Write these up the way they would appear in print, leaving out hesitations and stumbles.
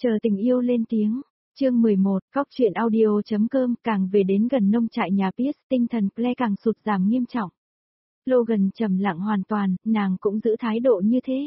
Chờ tình yêu lên tiếng. Chương 11, Cóc truyện audio.com. Càng về đến gần nông trại nhà Pierce, tinh thần Claire càng sụt giảm nghiêm trọng. Logan trầm lặng hoàn toàn, nàng cũng giữ thái độ như thế.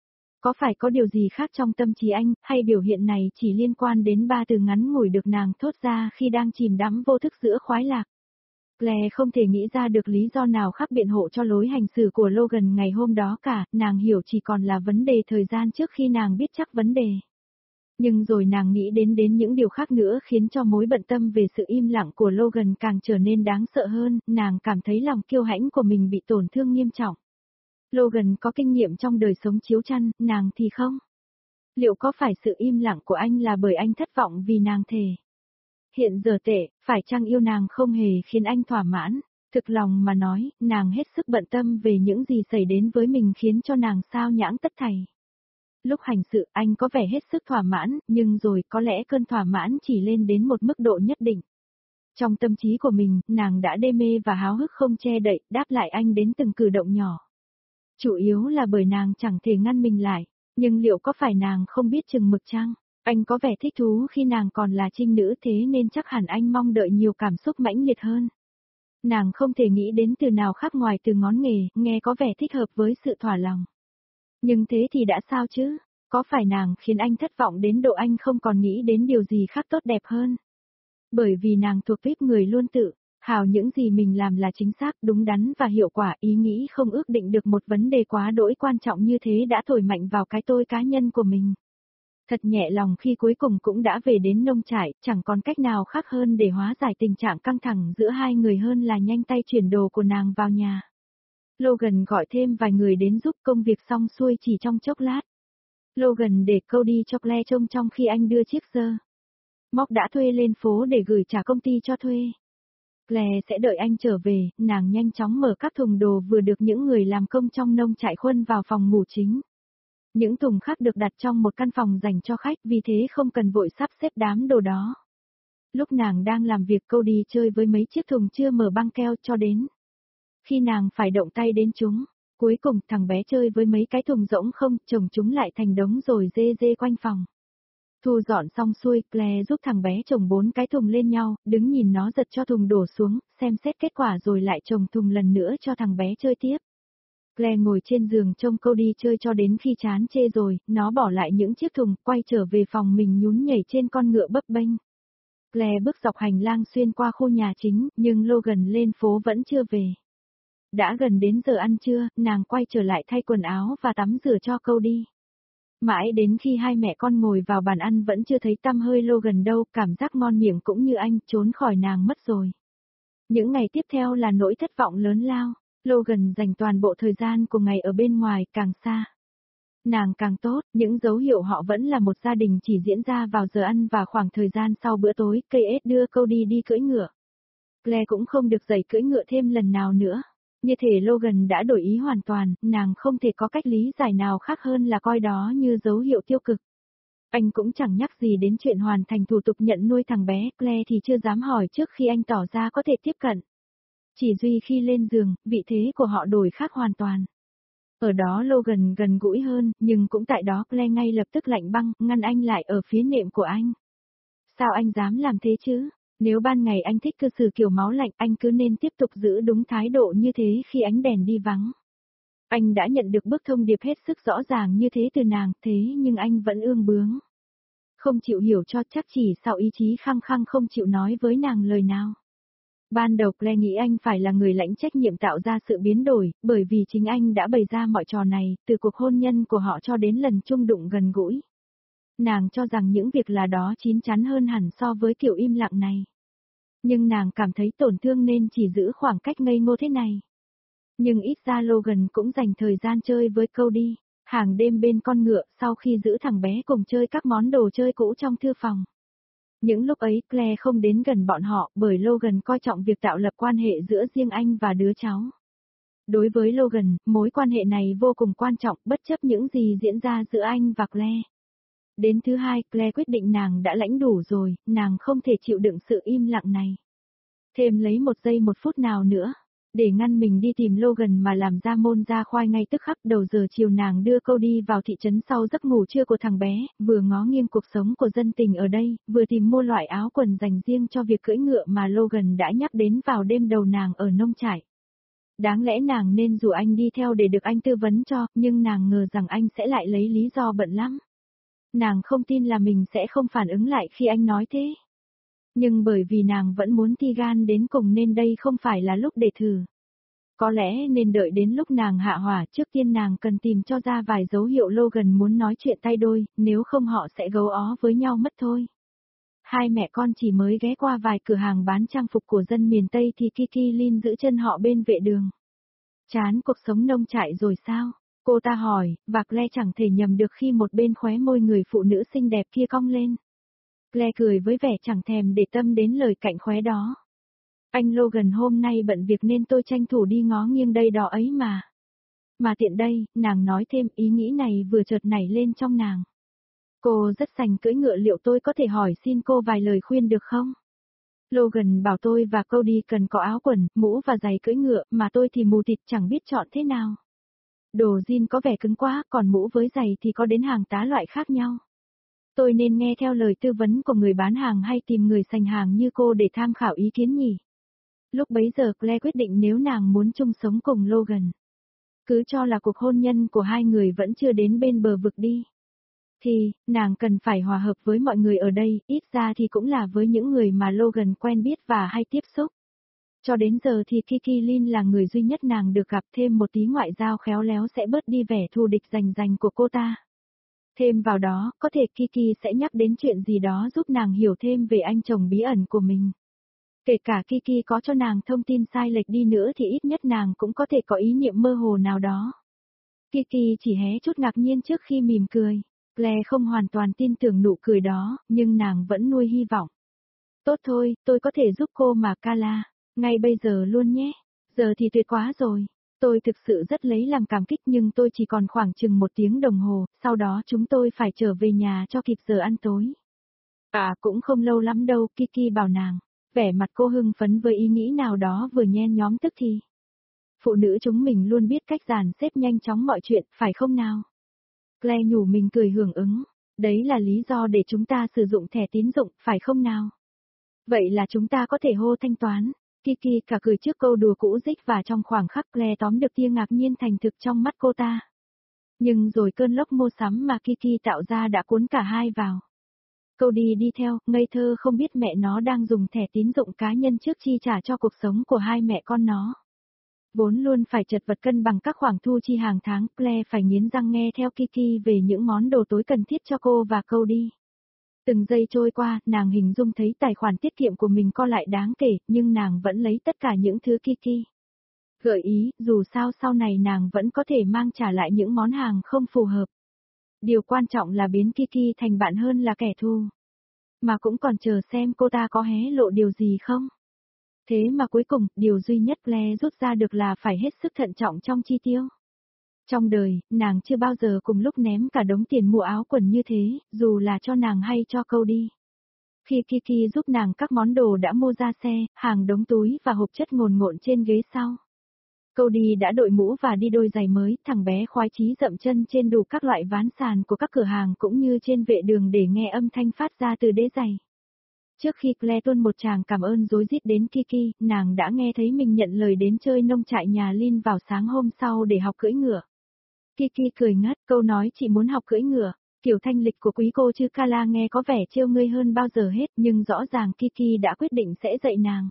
Có phải có điều gì khác trong tâm trí anh, hay biểu hiện này chỉ liên quan đến ba từ ngắn ngủi được nàng thốt ra khi đang chìm đắm vô thức giữa khoái lạc? Claire không thể nghĩ ra được lý do nào khác biện hộ cho lối hành xử của Logan ngày hôm đó cả, nàng hiểu chỉ còn là vấn đề thời gian trước khi nàng biết chắc vấn đề. Nhưng rồi nàng nghĩ đến những điều khác nữa khiến cho mối bận tâm về sự im lặng của Logan càng trở nên đáng sợ hơn, nàng cảm thấy lòng kiêu hãnh của mình bị tổn thương nghiêm trọng. Logan có kinh nghiệm trong đời sống chiếu chăn, nàng thì không. Liệu có phải sự im lặng của anh là bởi anh thất vọng vì nàng thề? Hiện giờ phải chăng yêu nàng không hề khiến anh thỏa mãn? Thực lòng mà nói, nàng hết sức bận tâm về những gì xảy đến với mình khiến cho nàng sao nhãng tất thảy. Lúc hành sự anh có vẻ hết sức thỏa mãn, nhưng rồi có lẽ cơn thỏa mãn chỉ lên đến một mức độ nhất định. Trong tâm trí của mình, nàng đã đê mê và háo hức không che đậy, đáp lại anh đến từng cử động nhỏ. Chủ yếu là bởi nàng chẳng thể ngăn mình lại, nhưng liệu có phải nàng không biết chừng mực chăng? Anh có vẻ thích thú khi nàng còn là trinh nữ thế nên chắc hẳn anh mong đợi nhiều cảm xúc mãnh liệt hơn. Nàng không thể nghĩ đến từ nào khác ngoài từ ngón nghề, nghe có vẻ thích hợp với sự thỏa lòng. Nhưng thế thì đã sao chứ? Có phải nàng khiến anh thất vọng đến độ anh không còn nghĩ đến điều gì khác tốt đẹp hơn? Bởi vì nàng thuộc tuýp người luôn tự hào những gì mình làm là chính xác, đúng đắn và hiệu quả, ý nghĩ không ước định được một vấn đề quá đỗi quan trọng như thế đã thổi mạnh vào cái tôi cá nhân của mình. Thật nhẹ lòng khi cuối cùng cũng đã về đến nông trại, chẳng còn cách nào khác hơn để hóa giải tình trạng căng thẳng giữa hai người hơn là nhanh tay chuyển đồ của nàng vào nhà. Logan gọi thêm vài người đến giúp, công việc xong xuôi chỉ trong chốc lát. Logan để Cody cho Claire trông trong khi anh đưa chiếc dơ móc đã thuê lên phố để gửi trả công ty cho thuê. Claire sẽ đợi anh trở về, nàng nhanh chóng mở các thùng đồ vừa được những người làm công trong nông trại khuân vào phòng ngủ chính. Những thùng khác được đặt trong một căn phòng dành cho khách, vì thế không cần vội sắp xếp đám đồ đó. Lúc nàng đang làm việc, Cody chơi với mấy chiếc thùng chưa mở băng keo cho đến khi nàng phải động tay đến chúng. Cuối cùng thằng bé chơi với mấy cái thùng rỗng không, chồng chúng lại thành đống rồi dê dê quanh phòng. Thu dọn xong xuôi, Claire giúp thằng bé chồng 4 cái thùng lên nhau, đứng nhìn nó giật cho thùng đổ xuống, xem xét kết quả rồi lại chồng thùng lần nữa cho thằng bé chơi tiếp. Claire ngồi trên giường trông Cody chơi cho đến khi chán chê rồi, nó bỏ lại những chiếc thùng, quay trở về phòng mình nhún nhảy trên con ngựa bấp bênh. Claire bước dọc hành lang xuyên qua khu nhà chính, nhưng Logan lên phố vẫn chưa về. Đã gần đến giờ ăn trưa, nàng quay trở lại thay quần áo và tắm rửa cho Cody. Mãi đến khi hai mẹ con ngồi vào bàn ăn vẫn chưa thấy tăm hơi Logan đâu, cảm giác ngon miệng cũng như anh, trốn khỏi nàng mất rồi. Những ngày tiếp theo là nỗi thất vọng lớn lao. Logan dành toàn bộ thời gian của ngày ở bên ngoài, càng xa nàng càng tốt, những dấu hiệu họ vẫn là một gia đình chỉ diễn ra vào giờ ăn và khoảng thời gian sau bữa tối. KS đưa Cody đi cưỡi ngựa. Claire cũng không được dạy cưỡi ngựa thêm lần nào nữa. Như thể Logan đã đổi ý hoàn toàn, nàng không thể có cách lý giải nào khác hơn là coi đó như dấu hiệu tiêu cực. Anh cũng chẳng nhắc gì đến chuyện hoàn thành thủ tục nhận nuôi thằng bé, Claire thì chưa dám hỏi trước khi anh tỏ ra có thể tiếp cận. Chỉ duy khi lên giường, vị thế của họ đổi khác hoàn toàn. Ở đó Logan gần gũi hơn, nhưng cũng tại đó Claire ngay lập tức lạnh băng, ngăn anh lại ở phía nệm của anh. Sao anh dám làm thế chứ? Nếu ban ngày anh thích cư xử kiểu máu lạnh, anh cứ nên tiếp tục giữ đúng thái độ như thế khi ánh đèn đi vắng. Anh đã nhận được bức thông điệp hết sức rõ ràng như thế từ nàng, thế nhưng anh vẫn ương bướng. Không chịu hiểu cho chắc chỉ sau ý chí khăng khăng không chịu nói với nàng lời nào. Ban đầu Claire nghĩ anh phải là người lãnh trách nhiệm tạo ra sự biến đổi, bởi vì chính anh đã bày ra mọi trò này, từ cuộc hôn nhân của họ cho đến lần chung đụng gần gũi. Nàng cho rằng những việc là đó chín chắn hơn hẳn so với kiểu im lặng này. Nhưng nàng cảm thấy tổn thương nên chỉ giữ khoảng cách ngây ngô thế này. Nhưng ít ra Logan cũng dành thời gian chơi với Cody, hàng đêm bên con ngựa sau khi giữ thằng bé cùng chơi các món đồ chơi cũ trong thư phòng. Những lúc ấy Claire không đến gần bọn họ bởi Logan coi trọng việc tạo lập quan hệ giữa riêng anh và đứa cháu. Đối với Logan, mối quan hệ này vô cùng quan trọng bất chấp những gì diễn ra giữa anh và Claire. Đến thứ hai, Claire quyết định nàng đã lãnh đủ rồi, nàng không thể chịu đựng sự im lặng này thêm lấy 1 giây 1 phút nào nữa. Để ngăn mình đi tìm Logan mà làm ra môn ra khoai ngay tức khắc. Đầu giờ chiều nàng đưa câu đi vào thị trấn sau giấc ngủ trưa của thằng bé, vừa ngó nghiêng cuộc sống của dân tình ở đây, vừa tìm mua loại áo quần dành riêng cho việc cưỡi ngựa mà Logan đã nhắc đến vào đêm đầu nàng ở nông trại. Đáng lẽ nàng nên rủ anh đi theo để được anh tư vấn cho, nhưng nàng ngờ rằng anh sẽ lại lấy lý do bận lắm. Nàng không tin là mình sẽ không phản ứng lại khi anh nói thế. Nhưng bởi vì nàng vẫn muốn thi gan đến cùng nên đây không phải là lúc để thử. Có lẽ nên đợi đến lúc nàng hạ hỏa, trước tiên nàng cần tìm cho ra vài dấu hiệu Logan muốn nói chuyện tay đôi, nếu không họ sẽ gấu ó với nhau mất thôi. Hai mẹ con chỉ mới ghé qua vài cửa hàng bán trang phục của dân miền Tây thì Kiki Lin giữ chân họ bên vệ đường. Chán cuộc sống nông trại rồi sao? Cô ta hỏi, và Claire chẳng thể nhầm được khi một bên khóe môi người phụ nữ xinh đẹp kia cong lên. Claire cười với vẻ chẳng thèm để tâm đến lời cạnh khóe đó. Anh Logan hôm nay bận việc nên tôi tranh thủ đi ngó nghiêng đây đó ấy mà. Mà tiện đây, nàng nói thêm, ý nghĩ này vừa chợt nảy lên trong nàng. Cô rất sành cưỡi ngựa, liệu tôi có thể hỏi xin cô vài lời khuyên được không? Logan bảo tôi và Cody cần có áo quần, mũ và giày cưỡi ngựa, mà tôi thì mù tịt chẳng biết chọn thế nào. Đồ jean có vẻ cứng quá, còn mũ với giày thì có đến hàng tá loại khác nhau. Tôi nên nghe theo lời tư vấn của người bán hàng hay tìm người sành hàng như cô để tham khảo ý kiến nhỉ? Lúc bấy giờ Claire quyết định nếu nàng muốn chung sống cùng Logan. Cứ cho là cuộc hôn nhân của hai người vẫn chưa đến bên bờ vực đi. Thì, nàng cần phải hòa hợp với mọi người ở đây, ít ra thì cũng là với những người mà Logan quen biết và hay tiếp xúc. Cho đến giờ thì Kiki Lin là người duy nhất nàng được gặp, thêm một tí ngoại giao khéo léo sẽ bớt đi vẻ thù địch rành của cô ta. Thêm vào đó, có thể Kiki sẽ nhắc đến chuyện gì đó giúp nàng hiểu thêm về anh chồng bí ẩn của mình. Kể cả Kiki có cho nàng thông tin sai lệch đi nữa thì ít nhất nàng cũng có thể có ý niệm mơ hồ nào đó. Kiki chỉ hé chút ngạc nhiên trước khi mỉm cười. Claire không hoàn toàn tin tưởng nụ cười đó, nhưng nàng vẫn nuôi hy vọng. Tốt thôi, tôi có thể giúp cô mà Carla. Ngay bây giờ luôn nhé. Giờ thì tuyệt quá rồi. Tôi thực sự rất lấy làm cảm kích nhưng tôi chỉ còn khoảng chừng 1 tiếng đồng hồ, sau đó chúng tôi phải trở về nhà cho kịp giờ ăn tối. À cũng không lâu lắm đâu, Kiki bảo nàng. Vẻ mặt cô hưng phấn với ý nghĩ nào đó vừa nhen nhóm tức thì. Phụ nữ chúng mình luôn biết cách dàn xếp nhanh chóng mọi chuyện, phải không nào? Claire nhủ mình cười hưởng ứng. Đấy là lý do để chúng ta sử dụng thẻ tín dụng, phải không nào? Vậy là chúng ta có thể hô thanh toán. Kiki cả cười trước câu đùa cũ dích và trong khoảng khắc Claire tóm được tia ngạc nhiên thành thực trong mắt cô ta. Nhưng rồi cơn lốc mua sắm mà Kiki tạo ra đã cuốn cả hai vào. Cody đi theo, ngây thơ không biết mẹ nó đang dùng thẻ tín dụng cá nhân trước chi trả cho cuộc sống của hai mẹ con nó. Vốn luôn phải chật vật cân bằng các khoản thu chi hàng tháng, Claire phải nghiến răng nghe theo Kiki về những món đồ tối cần thiết cho cô và Cody. Từng giây trôi qua, nàng hình dung thấy tài khoản tiết kiệm của mình co lại đáng kể, nhưng nàng vẫn lấy tất cả những thứ Kiki gợi ý, dù sao sau này nàng vẫn có thể mang trả lại những món hàng không phù hợp. Điều quan trọng là biến Kiki thành bạn hơn là kẻ thù. Mà cũng còn chờ xem cô ta có hé lộ điều gì không. Thế mà cuối cùng, điều duy nhất Claire rút ra được là phải hết sức thận trọng trong chi tiêu. Trong đời, nàng chưa bao giờ cùng lúc ném cả đống tiền mua áo quần như thế, dù là cho nàng hay cho Cody. Khi Kiki giúp nàng các món đồ đã mua ra xe, hàng đống túi và hộp chất ngồn ngộn trên ghế sau. Cody đã đội mũ và đi đôi giày mới, thằng bé khoái chí dậm chân trên đủ các loại ván sàn của các cửa hàng cũng như trên vệ đường để nghe âm thanh phát ra từ đế giày. Trước khi Claire tuôn một tràng cảm ơn rối rít đến Kiki, nàng đã nghe thấy mình nhận lời đến chơi nông trại nhà Lin vào sáng hôm sau để học cưỡi ngựa. Kiki cười ngất, câu nói chị muốn học cưỡi ngựa. Kiểu thanh lịch của quý cô chứ Carla nghe có vẻ trêu ngươi hơn bao giờ hết, nhưng rõ ràng Kiki đã quyết định sẽ dạy nàng.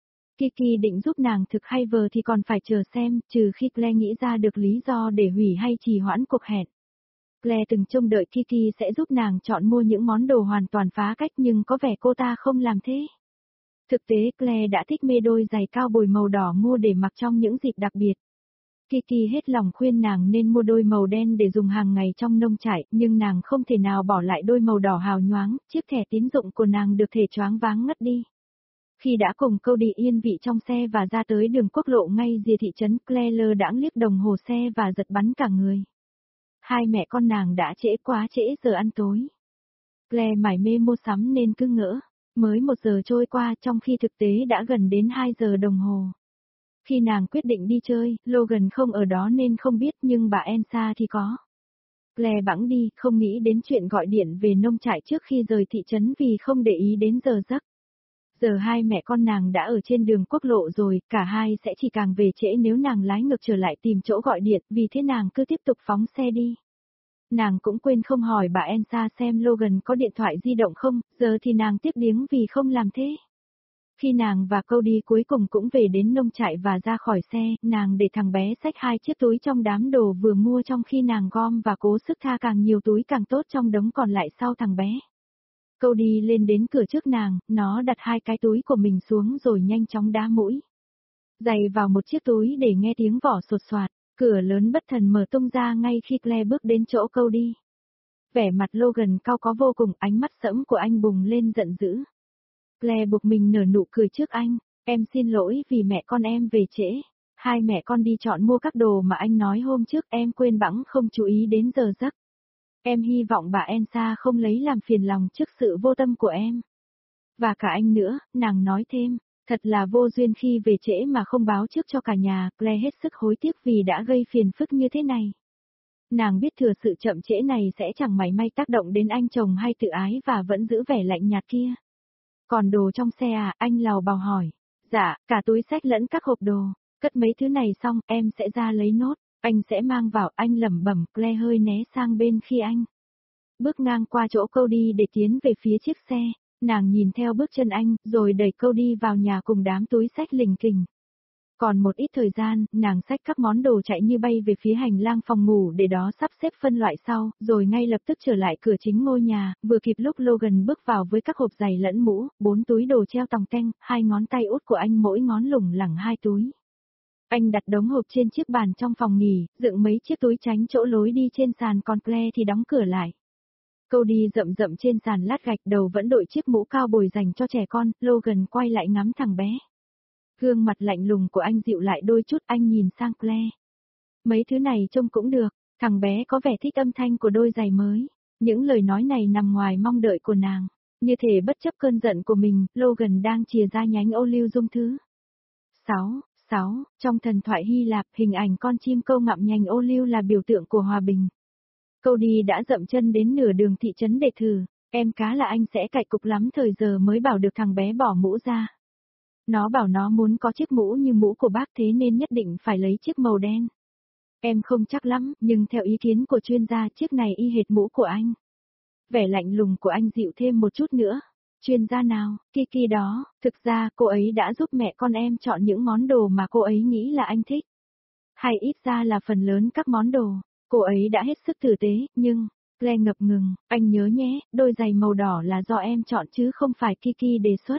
Kiki định giúp nàng thực hay vờ thì còn phải chờ xem, trừ khi Claire nghĩ ra được lý do để hủy hay trì hoãn cuộc hẹn. Claire từng trông đợi Kiki sẽ giúp nàng chọn mua những món đồ hoàn toàn phá cách nhưng có vẻ cô ta không làm thế. Thực tế Claire đã thích mê đôi giày cao bồi màu đỏ mua để mặc trong những dịp đặc biệt. Kiki hết lòng khuyên nàng nên mua đôi màu đen để dùng hàng ngày trong nông trại, nhưng nàng không thể nào bỏ lại đôi màu đỏ hào nhoáng, chiếc thẻ tín dụng của nàng được thể choáng váng ngất đi. Khi đã cùng Cody yên vị trong xe và ra tới đường quốc lộ ngay rìa thị trấn, Claire lơ đãng liếc đồng hồ xe và giật bắn cả người. Hai mẹ con nàng đã trễ quá trễ giờ ăn tối. Claire mải mê mua sắm nên cứ ngỡ, mới 1 giờ trôi qua trong khi thực tế đã gần đến 2 giờ đồng hồ. Khi nàng quyết định đi chơi, Logan không ở đó nên không biết nhưng bà Elsa thì có. Claire bẵng đi, không nghĩ đến chuyện gọi điện về nông trại trước khi rời thị trấn vì không để ý đến giờ giấc. Giờ hai mẹ con nàng đã ở trên đường quốc lộ rồi, cả hai sẽ chỉ càng về trễ nếu nàng lái ngược trở lại tìm chỗ gọi điện, vì thế nàng cứ tiếp tục phóng xe đi. Nàng cũng quên không hỏi bà Elsa xem Logan có điện thoại di động không, giờ thì nàng tiếc điếng vì không làm thế. Khi nàng và Cody cuối cùng cũng về đến nông trại và ra khỏi xe, nàng để thằng bé xách hai chiếc túi trong đám đồ vừa mua trong khi nàng gom và cố sức tha càng nhiều túi càng tốt trong đống còn lại sau thằng bé. Cody lên đến cửa trước nàng, nó đặt hai cái túi của mình xuống rồi nhanh chóng đá mũi. Giày vào một chiếc túi để nghe tiếng vỏ sột soạt, cửa lớn bất thần mở tung ra ngay khi Claire bước đến chỗ Cody. Vẻ mặt Logan cau có vô cùng, ánh mắt sẫm của anh bùng lên giận dữ. Claire buộc mình nở nụ cười trước anh, em xin lỗi vì mẹ con em về trễ. Hai mẹ con đi chọn mua các đồ mà anh nói hôm trước em quên bẵng không chú ý đến giờ giấc. Em hy vọng bà Elsa không lấy làm phiền lòng trước sự vô tâm của em. Và cả anh nữa, nàng nói thêm, thật là vô duyên khi về trễ mà không báo trước cho cả nhà, Claire hết sức hối tiếc vì đã gây phiền phức như thế này. Nàng biết thừa sự chậm trễ này sẽ chẳng mảy may tác động đến anh chồng hay tự ái và vẫn giữ vẻ lạnh nhạt kia. Còn đồ trong xe à, anh lào bào hỏi. Dạ, cả túi xách lẫn các hộp đồ, cất mấy thứ này xong em sẽ ra lấy nốt, anh sẽ mang vào, anh lẩm bẩm. Claire hơi né sang bên khi anh bước ngang qua chỗ Cody để tiến về phía chiếc xe, nàng nhìn theo bước chân anh, rồi đẩy Cody vào nhà cùng đám túi xách lình kình. Còn một ít thời gian, nàng xách các món đồ chạy như bay về phía hành lang phòng ngủ để đó sắp xếp phân loại sau, rồi ngay lập tức trở lại cửa chính ngôi nhà, vừa kịp lúc Logan bước vào với các hộp giày lẫn mũ, 4 túi đồ treo tòng teng, hai ngón tay út của anh mỗi ngón lủng lẳng 2 túi. Anh đặt đống hộp trên chiếc bàn trong phòng nghỉ, dựng mấy chiếc túi tránh chỗ lối đi trên sàn, còn Claire thì đóng cửa lại. Cody rậm rậm trên sàn lát gạch, đầu vẫn đội chiếc mũ cao bồi dành cho trẻ con. Logan quay lại ngắm thằng bé. Gương mặt lạnh lùng của anh dịu lại đôi chút, anh nhìn sang Claire. Mấy thứ này trông cũng được, thằng bé có vẻ thích âm thanh của đôi giày mới. Những lời nói này nằm ngoài mong đợi của nàng. Như thể bất chấp cơn giận của mình, Logan đang chìa ra nhánh ô liu dung thứ 6. Trong thần thoại Hy Lạp, hình ảnh con chim câu ngậm nhành ô liu là biểu tượng của hòa bình. Cody đã dậm chân đến nửa đường thị trấn để thử, em cá là anh sẽ cạch cục lắm thời giờ mới bảo được thằng bé bỏ mũ ra. Nó bảo nó muốn có chiếc mũ như mũ của bác thế nên nhất định phải lấy chiếc màu đen. Em không chắc lắm, nhưng theo ý kiến của chuyên gia chiếc này y hệt mũ của anh. Vẻ lạnh lùng của anh dịu thêm một chút nữa. Chuyên gia nào, Kiki đó, thực ra cô ấy đã giúp mẹ con em chọn những món đồ mà cô ấy nghĩ là anh thích. Hay ít ra là phần lớn các món đồ, cô ấy đã hết sức tử tế, nhưng, Claire ngập ngừng, anh nhớ nhé, đôi giày màu đỏ là do em chọn chứ không phải Kiki đề xuất.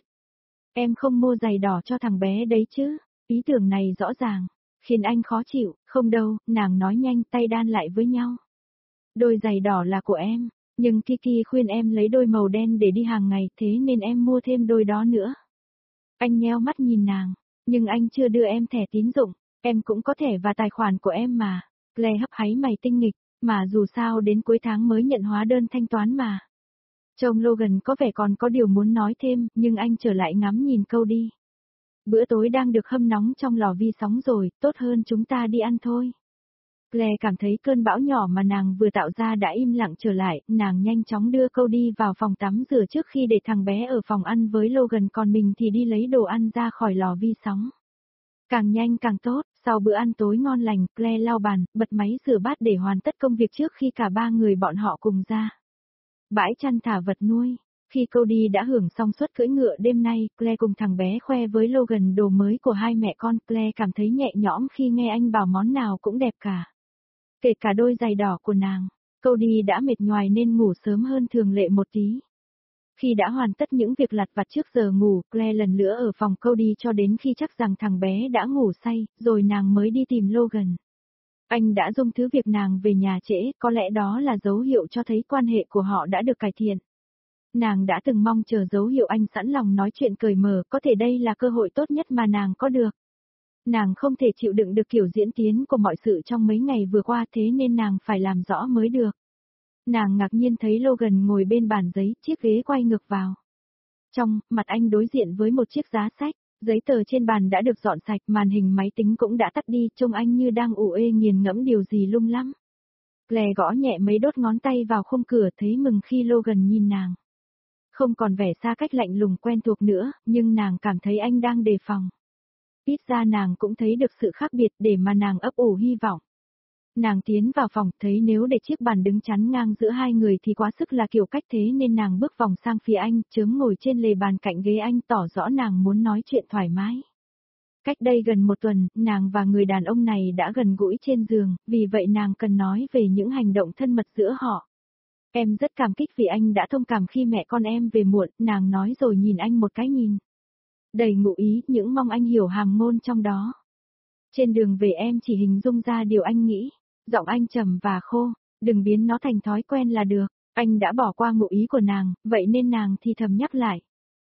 Em không mua giày đỏ cho thằng bé đấy chứ, ý tưởng này rõ ràng, khiến anh khó chịu, không đâu, nàng nói nhanh, tay đan lại với nhau. Đôi giày đỏ là của em, nhưng Kiki khuyên em lấy đôi màu đen để đi hàng ngày thế nên em mua thêm đôi đó nữa. Anh nheo mắt nhìn nàng, nhưng anh chưa đưa em thẻ tín dụng, em cũng có thẻ và tài khoản của em mà. Claire hấp háy mày tinh nghịch, mà dù sao đến cuối tháng mới nhận hóa đơn thanh toán mà. Trông Logan có vẻ còn có điều muốn nói thêm, nhưng anh trở lại ngắm nhìn Cody. Bữa tối đang được hâm nóng trong lò vi sóng rồi, tốt hơn chúng ta đi ăn thôi. Claire cảm thấy cơn bão nhỏ mà nàng vừa tạo ra đã im lặng trở lại, nàng nhanh chóng đưa Cody vào phòng tắm rửa trước khi để thằng bé ở phòng ăn với Logan, còn mình thì đi lấy đồ ăn ra khỏi lò vi sóng. Càng nhanh càng tốt, sau bữa ăn tối ngon lành, Claire lau bàn, bật máy rửa bát để hoàn tất công việc trước khi cả ba người bọn họ cùng ra bãi chăn thả vật nuôi. Khi Cody đã hưởng xong suất cưỡi ngựa đêm nay, Claire cùng thằng bé khoe với Logan đồ mới của hai mẹ con. Claire cảm thấy nhẹ nhõm khi nghe anh bảo món nào cũng đẹp cả. Kể cả đôi giày đỏ của nàng. Cody đã mệt nhoài nên ngủ sớm hơn thường lệ một tí. Khi đã hoàn tất những việc lặt vặt trước giờ ngủ, Claire lần nữa ở phòng Cody cho đến khi chắc rằng thằng bé đã ngủ say, rồi nàng mới đi tìm Logan. Anh đã dung thứ việc nàng về nhà trễ, có lẽ đó là dấu hiệu cho thấy quan hệ của họ đã được cải thiện. Nàng đã từng mong chờ dấu hiệu anh sẵn lòng nói chuyện cởi mở, có thể đây là cơ hội tốt nhất mà nàng có được. Nàng không thể chịu đựng được kiểu diễn tiến của mọi sự trong mấy ngày vừa qua, thế nên nàng phải làm rõ mới được. Nàng ngạc nhiên thấy Logan ngồi bên bàn giấy, chiếc ghế quay ngược vào. Trong, mặt anh đối diện với một chiếc giá sách, Giấy tờ trên bàn đã được dọn sạch, màn hình máy tính cũng đã tắt đi, trông anh như đang ủ ê nghiền ngẫm điều gì lung lắm. Claire gõ nhẹ mấy đốt ngón tay vào khung cửa, thấy mừng khi Logan nhìn nàng. Không còn vẻ xa cách lạnh lùng quen thuộc nữa, nhưng nàng cảm thấy anh đang đề phòng. Ít ra nàng cũng thấy được sự khác biệt để mà nàng ấp ủ hy vọng. Nàng tiến vào phòng, thấy nếu để chiếc bàn đứng chắn ngang giữa hai người thì quá sức là kiểu cách, thế nên nàng bước vòng sang phía anh, chớm ngồi trên lề bàn cạnh ghế anh, tỏ rõ nàng muốn nói chuyện thoải mái. Cách đây gần một tuần, nàng và người đàn ông này đã gần gũi trên giường, vì vậy nàng cần nói về những hành động thân mật giữa họ. Em rất cảm kích vì anh đã thông cảm khi mẹ con em về muộn, nàng nói rồi nhìn anh một cái nhìn đầy ngụ ý, những mong anh hiểu hàm ngôn trong đó. Trên đường về em chỉ hình dung ra điều anh nghĩ. Giọng anh trầm và khô, đừng biến nó thành thói quen là được. Anh đã bỏ qua ngụ ý của nàng, vậy nên nàng thì thầm nhắc lại.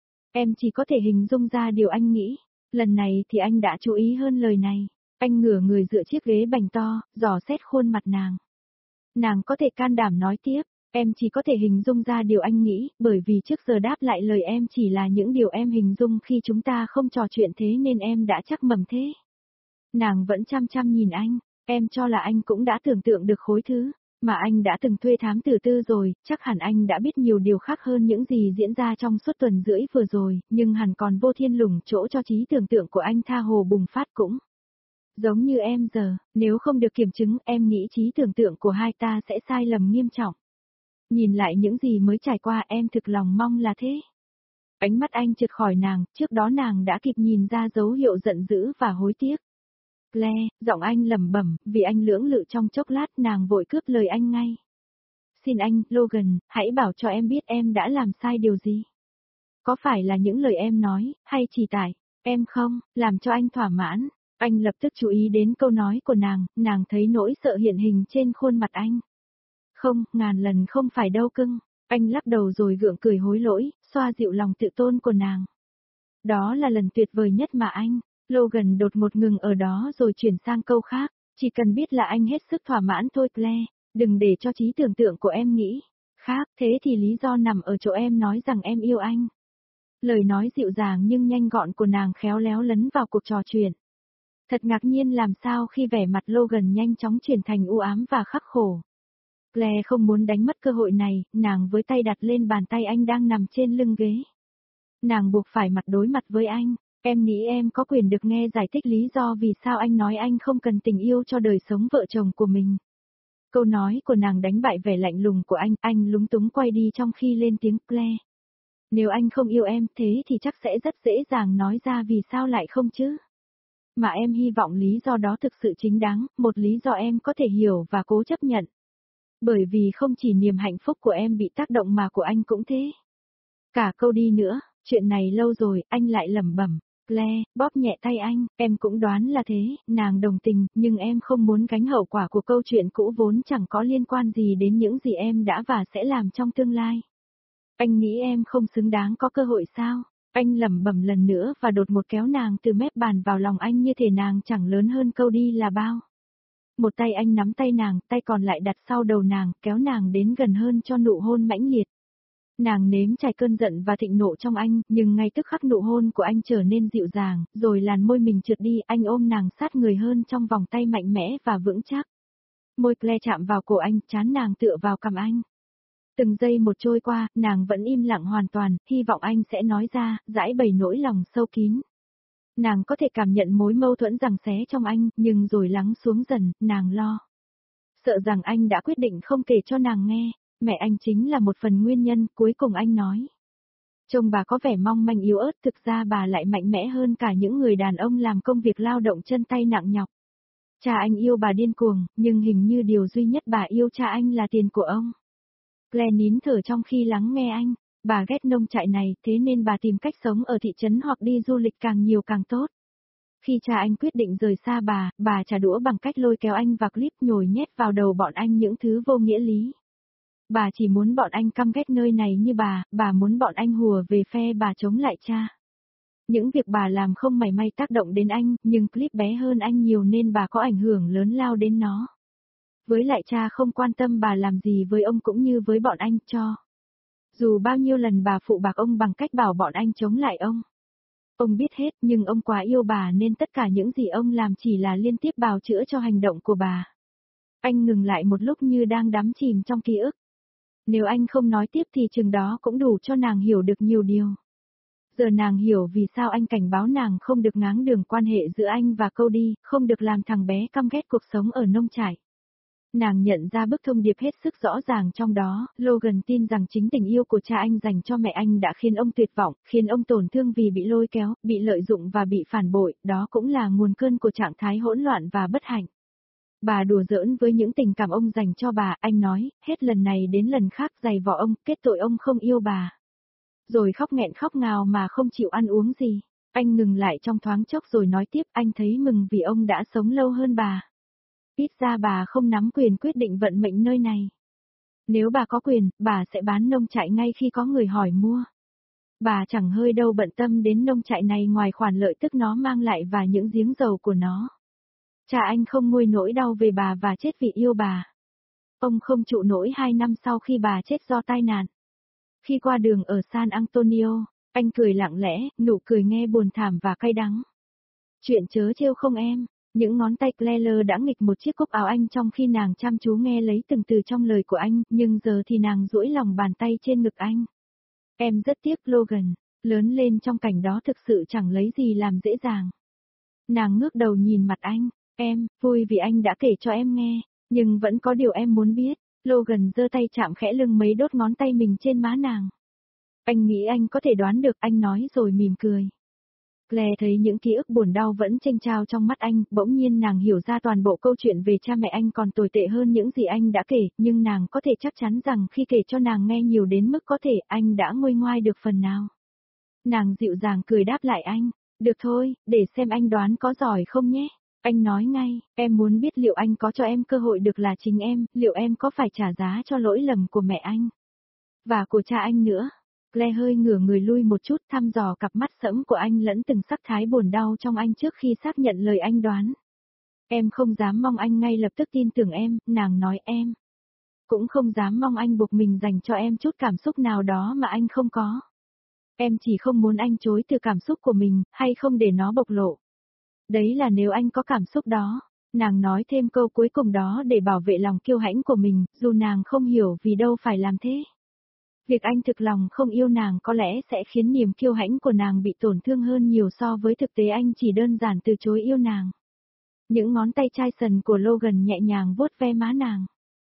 Em chỉ có thể hình dung ra điều anh nghĩ. Lần này thì anh đã chú ý hơn lời này. Anh ngửa người dựa chiếc ghế bành to, dò xét khuôn mặt nàng. Nàng có thể can đảm nói tiếp, em chỉ có thể hình dung ra điều anh nghĩ, bởi vì trước giờ đáp lại lời em chỉ là những điều em hình dung khi chúng ta không trò chuyện, thế nên em đã chắc mầm thế. Nàng vẫn chăm chăm nhìn anh. Em cho là anh cũng đã tưởng tượng được khối thứ mà anh đã từng thuê thám tử tư rồi, chắc hẳn anh đã biết nhiều điều khác hơn những gì diễn ra trong suốt tuần rưỡi vừa rồi, nhưng hẳn còn vô thiên lùng chỗ cho trí tưởng tượng của anh tha hồ bùng phát cũng. Giống như em giờ, nếu không được kiểm chứng, em nghĩ trí tưởng tượng của hai ta sẽ sai lầm nghiêm trọng. Nhìn lại những gì mới trải qua, em thực lòng mong là thế. Ánh mắt anh trượt khỏi nàng, trước đó nàng đã kịp nhìn ra dấu hiệu giận dữ và hối tiếc. Claire, giọng anh lẩm bẩm, vì anh lưỡng lự trong chốc lát, nàng vội cướp lời anh ngay. Xin anh, Logan, hãy bảo cho em biết em đã làm sai điều gì. Có phải là những lời em nói, hay chỉ tại em không làm cho anh thỏa mãn? Anh lập tức chú ý đến câu nói của nàng thấy nỗi sợ hiện hình trên khuôn mặt anh. Không, ngàn lần không phải đâu cưng. Anh lắc đầu rồi gượng cười hối lỗi, xoa dịu lòng tự tôn của nàng. Đó là lần tuyệt vời nhất mà anh. Logan đột ngột ngừng ở đó rồi chuyển sang câu khác. Chỉ cần biết là anh hết sức thỏa mãn thôi Claire, đừng để cho trí tưởng tượng của em nghĩ khác, thế thì lý do nằm ở chỗ em nói rằng em yêu anh. Lời nói dịu dàng nhưng nhanh gọn của nàng khéo léo lấn vào cuộc trò chuyện. Thật ngạc nhiên làm sao khi vẻ mặt Logan nhanh chóng chuyển thành u ám và khắc khổ. Claire không muốn đánh mất cơ hội này, nàng với tay đặt lên bàn tay anh đang nằm trên lưng ghế. Nàng buộc phải mặt đối mặt với anh. Em nghĩ em có quyền được nghe giải thích lý do vì sao anh nói anh không cần tình yêu cho đời sống vợ chồng của mình. Câu nói của nàng đánh bại vẻ lạnh lùng của anh lúng túng quay đi trong khi lên tiếng Claire. Nếu anh không yêu em thế thì chắc sẽ rất dễ dàng nói ra vì sao lại không chứ. Mà em hy vọng lý do đó thực sự chính đáng, một lý do em có thể hiểu và cố chấp nhận. Bởi vì không chỉ niềm hạnh phúc của em bị tác động mà của anh cũng thế. Cả câu đi nữa, chuyện này lâu rồi, anh lại lẩm bẩm. Claire, bóp nhẹ tay anh, em cũng đoán là thế, nàng đồng tình, nhưng em không muốn gánh hậu quả của câu chuyện cũ vốn chẳng có liên quan gì đến những gì em đã và sẽ làm trong tương lai. Anh nghĩ em không xứng đáng có cơ hội sao? Anh lẩm bẩm lần nữa và đột ngột kéo nàng từ mép bàn vào lòng anh như thể nàng chẳng lớn hơn câu đi là bao. Một tay anh nắm tay nàng, tay còn lại đặt sau đầu nàng, kéo nàng đến gần hơn cho nụ hôn mãnh liệt. Nàng nếm trải cơn giận và thịnh nộ trong anh, nhưng ngay tức khắc nụ hôn của anh trở nên dịu dàng, rồi làn môi mình trượt đi, anh ôm nàng sát người hơn trong vòng tay mạnh mẽ và vững chắc. Môi Claire chạm vào cổ anh, trán nàng tựa vào cằm anh. Từng giây một trôi qua, nàng vẫn im lặng hoàn toàn, hy vọng anh sẽ nói ra, giải bày nỗi lòng sâu kín. Nàng có thể cảm nhận mối mâu thuẫn giằng xé trong anh, nhưng rồi lắng xuống dần, nàng lo. Sợ rằng anh đã quyết định không kể cho nàng nghe. Mẹ anh chính là một phần nguyên nhân, cuối cùng anh nói. Trông bà có vẻ mong manh yếu ớt, thực ra bà lại mạnh mẽ hơn cả những người đàn ông làm công việc lao động chân tay nặng nhọc. Cha anh yêu bà điên cuồng, nhưng hình như điều duy nhất bà yêu cha anh là tiền của ông. Claire nín thở trong khi lắng nghe anh. Bà ghét nông trại này, thế nên bà tìm cách sống ở thị trấn hoặc đi du lịch càng nhiều càng tốt. Khi cha anh quyết định rời xa bà trả đũa bằng cách lôi kéo anh vào clip nhồi nhét vào đầu bọn anh những thứ vô nghĩa lý. Bà chỉ muốn bọn anh căm ghét nơi này như bà muốn bọn anh hùa về phe bà chống lại cha. Những việc bà làm không mảy may tác động đến anh, nhưng clip bé hơn anh nhiều nên bà có ảnh hưởng lớn lao đến nó. Với lại cha không quan tâm bà làm gì với ông cũng như với bọn anh cho. Dù bao nhiêu lần bà phụ bạc ông bằng cách bảo bọn anh chống lại ông. Ông biết hết nhưng ông quá yêu bà nên tất cả những gì ông làm chỉ là liên tiếp bào chữa cho hành động của bà. Anh ngừng lại một lúc như đang đắm chìm trong ký ức. Nếu anh không nói tiếp thì chừng đó cũng đủ cho nàng hiểu được nhiều điều. Giờ nàng hiểu vì sao anh cảnh báo nàng không được ngáng đường quan hệ giữa anh và Cody, không được làm thằng bé căm ghét cuộc sống ở nông trại. Nàng nhận ra bức thông điệp hết sức rõ ràng trong đó, Logan tin rằng chính tình yêu của cha anh dành cho mẹ anh đã khiến ông tuyệt vọng, khiến ông tổn thương vì bị lôi kéo, bị lợi dụng và bị phản bội, đó cũng là nguồn cơn của trạng thái hỗn loạn và bất hạnh. Bà đùa giỡn với những tình cảm ông dành cho bà, anh nói, hết lần này đến lần khác giày vò ông, kết tội ông không yêu bà. Rồi khóc nghẹn khóc ngào mà không chịu ăn uống gì. Anh ngừng lại trong thoáng chốc rồi nói tiếp, anh thấy mừng vì ông đã sống lâu hơn bà. Ít ra bà không nắm quyền quyết định vận mệnh nơi này. Nếu bà có quyền, bà sẽ bán nông trại ngay khi có người hỏi mua. Bà chẳng hơi đâu bận tâm đến nông trại này ngoài khoản lợi tức nó mang lại và những giếng dầu của nó. Cha anh không nguôi nỗi đau về bà và chết vì yêu bà. Ông không trụ nổi 2 năm sau khi bà chết do tai nạn. Khi qua đường ở San Antonio, anh cười lặng lẽ, nụ cười nghe buồn thảm và cay đắng. Chuyện chớ trêu không em, những ngón tay Claire đã nghịch một chiếc cúc áo anh trong khi nàng chăm chú nghe lấy từng từ trong lời của anh, nhưng giờ thì nàng duỗi lòng bàn tay trên ngực anh. Em rất tiếc Logan, lớn lên trong cảnh đó thực sự chẳng lấy gì làm dễ dàng. Nàng ngước đầu nhìn mặt anh, em, vui vì anh đã kể cho em nghe, nhưng vẫn có điều em muốn biết. Logan giơ tay chạm khẽ lưng mấy đốt ngón tay mình trên má nàng. Anh nghĩ anh có thể đoán được, anh nói rồi mỉm cười. Claire thấy những ký ức buồn đau vẫn chênh chao trong mắt anh, bỗng nhiên nàng hiểu ra toàn bộ câu chuyện về cha mẹ anh còn tồi tệ hơn những gì anh đã kể, nhưng nàng có thể chắc chắn rằng khi kể cho nàng nghe nhiều đến mức có thể anh đã nguôi ngoai được phần nào. Nàng dịu dàng cười đáp lại anh, được thôi, để xem anh đoán có giỏi không nhé. Anh nói ngay, em muốn biết liệu anh có cho em cơ hội được là chính em, liệu em có phải trả giá cho lỗi lầm của mẹ anh và của cha anh nữa. Claire hơi ngửa người lui một chút thăm dò cặp mắt sẫm của anh lẫn từng sắc thái buồn đau trong anh trước khi xác nhận lời anh đoán. Em không dám mong anh ngay lập tức tin tưởng em, nàng nói em. Cũng không dám mong anh buộc mình dành cho em chút cảm xúc nào đó mà anh không có. Em chỉ không muốn anh chối từ cảm xúc của mình, hay không để nó bộc lộ. Đấy là nếu anh có cảm xúc đó. Nàng nói thêm câu cuối cùng đó để bảo vệ lòng kiêu hãnh của mình, dù nàng không hiểu vì đâu phải làm thế. Việc anh thực lòng không yêu nàng có lẽ sẽ khiến niềm kiêu hãnh của nàng bị tổn thương hơn nhiều so với thực tế anh chỉ đơn giản từ chối yêu nàng. Những ngón tay chai sần của Logan nhẹ nhàng vuốt ve má nàng.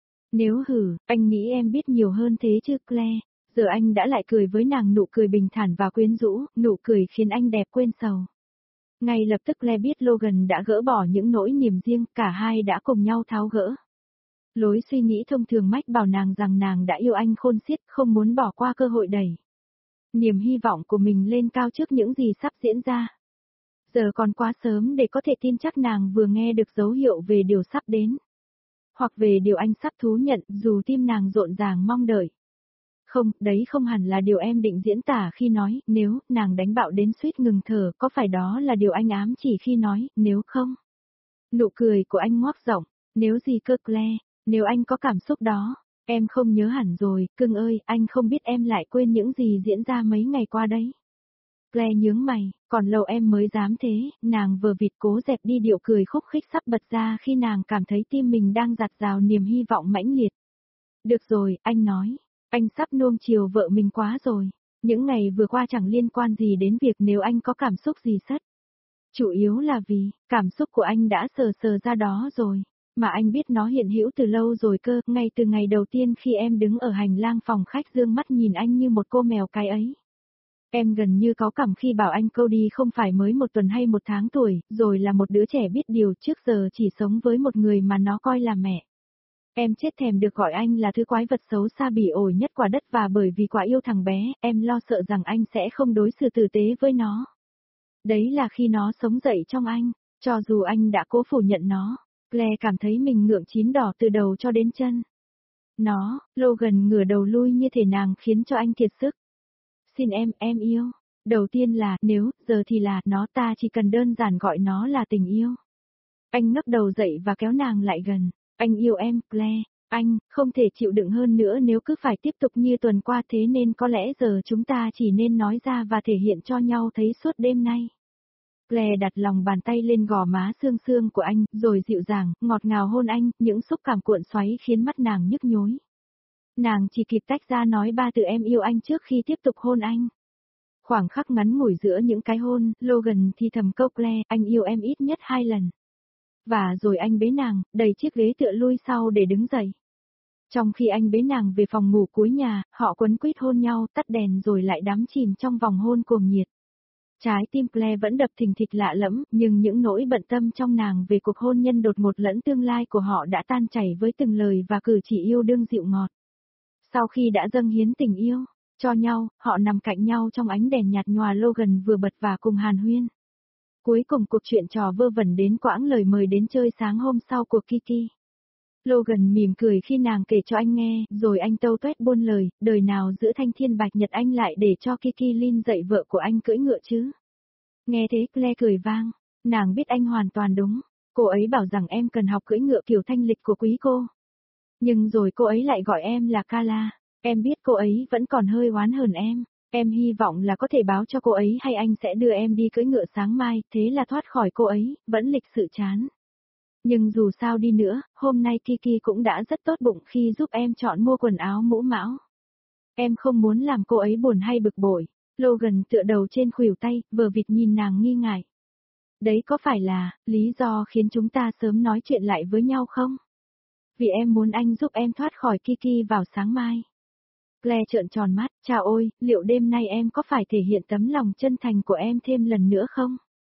Nếu anh nghĩ em biết nhiều hơn thế chứ Claire. Giờ anh đã lại cười với nàng, nụ cười bình thản và quyến rũ, nụ cười khiến anh đẹp quên sầu. Ngay lập tức Claire biết Logan đã gỡ bỏ những nỗi niềm riêng, cả hai đã cùng nhau tháo gỡ. Lối suy nghĩ thông thường mách bảo nàng rằng nàng đã yêu anh khôn xiết, không muốn bỏ qua cơ hội đẩy niềm hy vọng của mình lên cao trước những gì sắp diễn ra. Giờ còn quá sớm để có thể tin chắc nàng vừa nghe được dấu hiệu về điều sắp đến. Hoặc về điều anh sắp thú nhận, dù tim nàng rộn ràng mong đợi. Không, đấy không hẳn là điều em định diễn tả khi nói, nếu, nàng đánh bạo đến suýt ngừng thở, có phải đó là điều anh ám chỉ khi nói, nếu không? Nụ cười của anh ngoác rộng, nếu gì cơ Claire, nếu anh có cảm xúc đó, em không nhớ hẳn rồi, cưng ơi, anh không biết em lại quên những gì diễn ra mấy ngày qua đấy. Claire nhướng mày, còn lâu em mới dám thế, nàng vờ vịt cố dẹp đi điệu cười khúc khích sắp bật ra khi nàng cảm thấy tim mình đang giạt rào niềm hy vọng mãnh liệt. Được rồi, anh nói. Anh sắp nuông chiều vợ mình quá rồi. Những ngày vừa qua chẳng liên quan gì đến việc nếu anh có cảm xúc gì sất. Chủ yếu là vì, cảm xúc của anh đã sờ sờ ra đó rồi. Mà anh biết nó hiện hữu từ lâu rồi cơ, ngay từ ngày đầu tiên khi em đứng ở hành lang phòng khách dương mắt nhìn anh như một cô mèo cái ấy. Em gần như cáu cằm khi bảo anh Cody không phải mới 1 tuần hay 1 tháng tuổi, rồi là một đứa trẻ biết điều trước giờ chỉ sống với một người mà nó coi là mẹ. Em chết thèm được gọi anh là thứ quái vật xấu xa bỉ ổi nhất quả đất và bởi vì quá yêu thằng bé, em lo sợ rằng anh sẽ không đối xử tử tế với nó. Đấy là khi nó sống dậy trong anh, cho dù anh đã cố phủ nhận nó, Claire cảm thấy mình ngượng chín đỏ từ đầu cho đến chân. Logan ngửa đầu lui như thể nàng khiến cho anh kiệt sức. Xin em yêu. Đầu tiên là, nếu, giờ thì là, nó ta chỉ cần đơn giản gọi nó là tình yêu. Anh ngước đầu dậy và kéo nàng lại gần. Anh yêu em, Claire. Anh, không thể chịu đựng hơn nữa nếu cứ phải tiếp tục như tuần qua thế nên có lẽ giờ chúng ta chỉ nên nói ra và thể hiện cho nhau thấy suốt đêm nay. Claire đặt lòng bàn tay lên gò má sương sương của anh, rồi dịu dàng, ngọt ngào hôn anh, những xúc cảm cuộn xoáy khiến mắt nàng nhức nhối. Nàng chỉ kịp tách ra nói 3 từ em yêu anh trước khi tiếp tục hôn anh. Khoảng khắc ngắn ngủi giữa những cái hôn, Logan thì thầm câu Claire, anh yêu em ít nhất 2 lần. Và rồi anh bế nàng, đẩy chiếc ghế tựa lui sau để đứng dậy. Trong khi anh bế nàng về phòng ngủ cuối nhà, họ quấn quýt hôn nhau, tắt đèn rồi lại đắm chìm trong vòng hôn cuồng nhiệt. Trái tim Claire vẫn đập thình thịch lạ lẫm, nhưng những nỗi bận tâm trong nàng về cuộc hôn nhân đột ngột lẫn tương lai của họ đã tan chảy với từng lời và cử chỉ yêu đương dịu ngọt. Sau khi đã dâng hiến tình yêu cho nhau, họ nằm cạnh nhau trong ánh đèn nhạt nhòa. Logan vừa bật và cùng hàn huyên. Cuối cùng cuộc chuyện trò vơ vẩn đến quãng lời mời đến chơi sáng hôm sau của Kiki. Logan mỉm cười khi nàng kể cho anh nghe, rồi anh tâu tuét buôn lời, đời nào giữa thanh thiên bạch nhật anh lại để cho Kiki Lin dạy vợ của anh cưỡi ngựa chứ. Nghe thế Claire cười vang, nàng biết anh hoàn toàn đúng, cô ấy bảo rằng em cần học cưỡi ngựa kiểu thanh lịch của quý cô. Nhưng rồi cô ấy lại gọi em là Carla, em biết cô ấy vẫn còn hơi oán hờn em hy vọng là có thể báo cho cô ấy hay anh sẽ đưa em đi cưỡi ngựa sáng mai, thế là thoát khỏi cô ấy, vẫn lịch sự chán. Nhưng dù sao đi nữa, hôm nay Kiki cũng đã rất tốt bụng khi giúp em chọn mua quần áo mũ mão. Em không muốn làm cô ấy buồn hay bực bội. Logan tựa đầu trên khuỷu tay, vờ vịt nhìn nàng nghi ngại. Đấy có phải là lý do khiến chúng ta sớm nói chuyện lại với nhau không? Vì em muốn anh giúp em thoát khỏi Kiki vào sáng mai. Claire trợn tròn mắt, chào ôi, liệu đêm nay em có phải thể hiện tấm lòng chân thành của em thêm lần nữa không?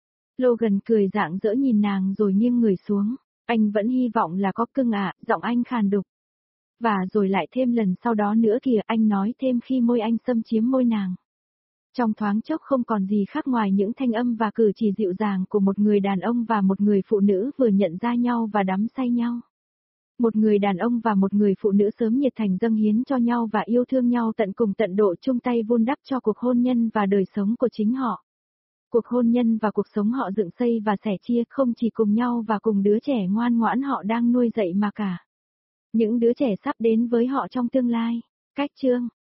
Logan cười rạng rỡ nhìn nàng rồi nghiêng người xuống. Anh vẫn hy vọng là có cưng ạ, giọng anh khàn đục. Và rồi lại thêm lần sau đó nữa kìa, anh nói thêm khi môi anh xâm chiếm môi nàng. Trong thoáng chốc không còn gì khác ngoài những thanh âm và cử chỉ dịu dàng của một người đàn ông và một người phụ nữ vừa nhận ra nhau và đắm say nhau. Một người đàn ông và một người phụ nữ sớm nhiệt thành dâng hiến cho nhau và yêu thương nhau tận cùng tận độ, chung tay vun đắp cho cuộc hôn nhân và đời sống của chính họ. Cuộc hôn nhân và cuộc sống họ dựng xây và sẻ chia không chỉ cùng nhau và cùng đứa trẻ ngoan ngoãn họ đang nuôi dạy mà cả những đứa trẻ sắp đến với họ trong tương lai. Cách chương